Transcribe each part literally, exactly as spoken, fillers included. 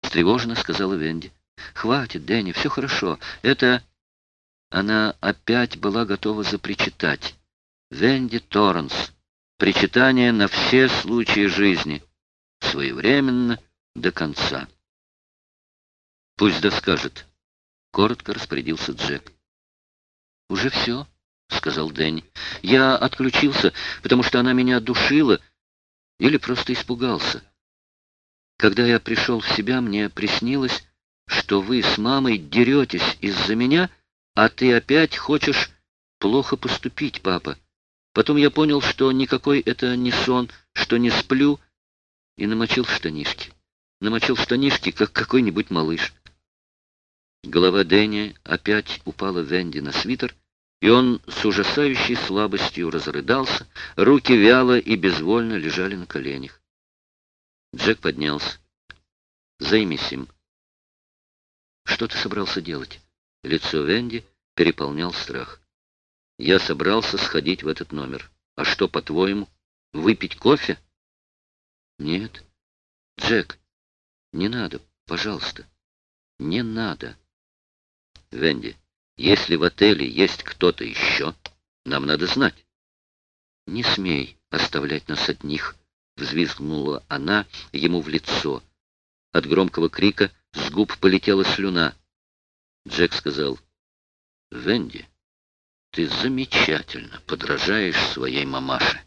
встревоженно сказала Венди. «Хватит, Дэнни, все хорошо. Это...» Она опять была готова запричитать. Венди Торренс. Причитание на все случаи жизни. Своевременно, до конца. «Пусть доскажет», — коротко распорядился Джек. «Уже все», — сказал Дэнни. «Я отключился, потому что она меня душила или просто испугался. Когда я пришел в себя, мне приснилось, что вы с мамой деретесь из-за меня, а ты опять хочешь плохо поступить, папа. Потом я понял, что никакой это не сон, что не сплю, и намочил штанишки. Намочил штанишки, как какой-нибудь малыш». Голова Дэнни опять упала Венди на свитер, и он с ужасающей слабостью разрыдался, руки вяло и безвольно лежали на коленях. Джек поднялся. «Займись им». «Что ты собрался делать?» Лицо Венди переполнял страх. «Я собрался сходить в этот номер. А что, по-твоему, выпить кофе?» «Нет. Джек, не надо, пожалуйста. Не надо». «Венди, если в отеле есть кто-то еще, нам надо знать». «Не смей оставлять нас одних», — взвизгнула она ему в лицо. От громкого крика с губ полетела слюна. Джек сказал: «Венди, ты замечательно подражаешь своей мамаше».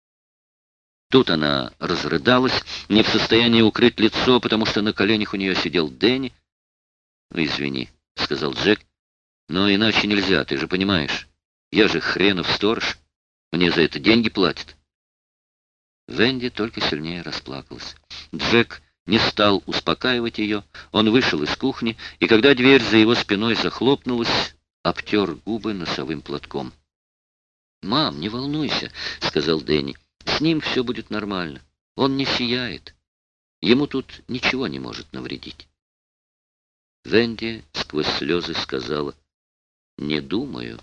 Тут она разрыдалась, не в состоянии укрыть лицо, потому что на коленях у нее сидел Дэнни. «Ну, извини», — сказал Джек, — «но иначе нельзя, ты же понимаешь. Я же хренов сторож, мне за это деньги платят». Венди только сильнее расплакалась. Джек не стал успокаивать ее. Он вышел из кухни, и когда дверь за его спиной захлопнулась, обтер губы носовым платком. «Мам, не волнуйся», — сказал Дэнни. «С ним все будет нормально. Он не сияет. Ему тут ничего не может навредить». Венди сквозь слезы сказала: «Не думаю».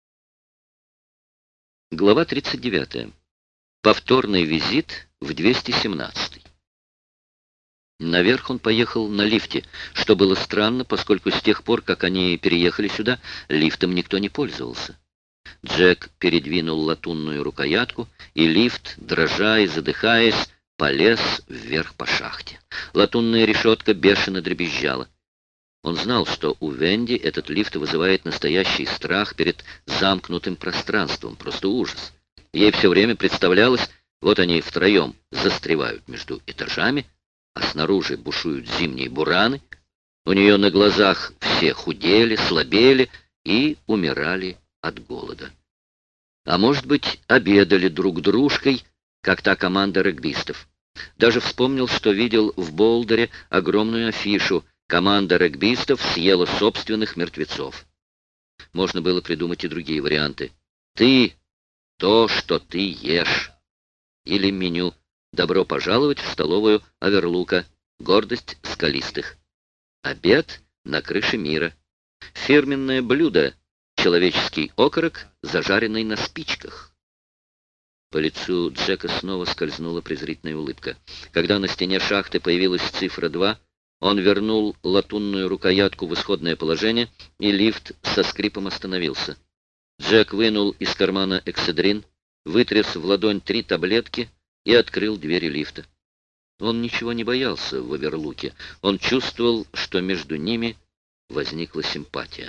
Глава тридцать девятая. Повторный визит в двести семнадцатый. Наверх он поехал на лифте, что было странно, поскольку с тех пор, как они переехали сюда, лифтом никто не пользовался. Джек передвинул латунную рукоятку, и лифт, дрожа и задыхаясь, полез вверх по шахте. Латунная решетка бешено дребезжала. Он знал, что у Венди этот лифт вызывает настоящий страх перед замкнутым пространством, просто ужас. Ей все время представлялось, вот они втроем застревают между этажами, а снаружи бушуют зимние бураны. У нее на глазах все худели, слабели и умирали от голода. А может быть, обедали друг дружкой, как та команда регбистов. Даже вспомнил, что видел в Болдере огромную афишу: «Команда регбистов съела собственных мертвецов». Можно было придумать и другие варианты. «Ты — то, что ты ешь». Или меню: «Добро пожаловать в столовую Оверлука. Гордость скалистых». Обед на крыше мира. Фирменное блюдо: человеческий окорок, зажаренный на спичках. По лицу Джека снова скользнула презрительная улыбка. Когда на стене шахты появилась цифра два, он вернул латунную рукоятку в исходное положение, и лифт со скрипом остановился. Джек вынул из кармана экседрин, вытряс в ладонь три таблетки и открыл двери лифта. Он ничего не боялся в Оверлуке. Он чувствовал, что между ними возникла симпатия.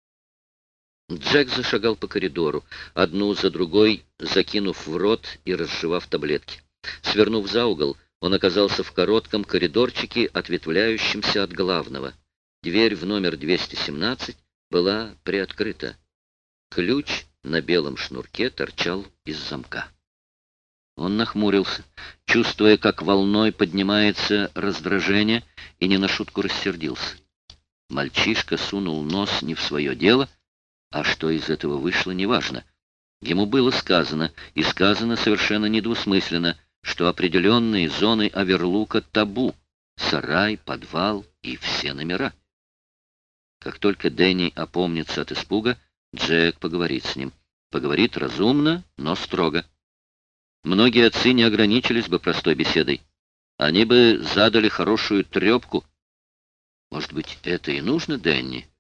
Джек зашагал по коридору, одну за другой закинув в рот и разжевав таблетки. Свернув за угол, он оказался в коротком коридорчике, ответвляющемся от главного. Дверь в номер двести семнадцать была приоткрыта. Ключ на белом шнурке торчал из замка. Он нахмурился, чувствуя, как волной поднимается раздражение, и не на шутку рассердился. Мальчишка сунул нос не в свое дело, а что из этого вышло, неважно. Ему было сказано, и сказано совершенно недвусмысленно, что определенные зоны Оверлука табу: сарай, подвал и все номера. Как только Дэнни опомнится от испуга, Джек поговорит с ним. Поговорит разумно, но строго. Многие отцы не ограничились бы простой беседой. Они бы задали хорошую трепку. Может быть, это и нужно Дэнни?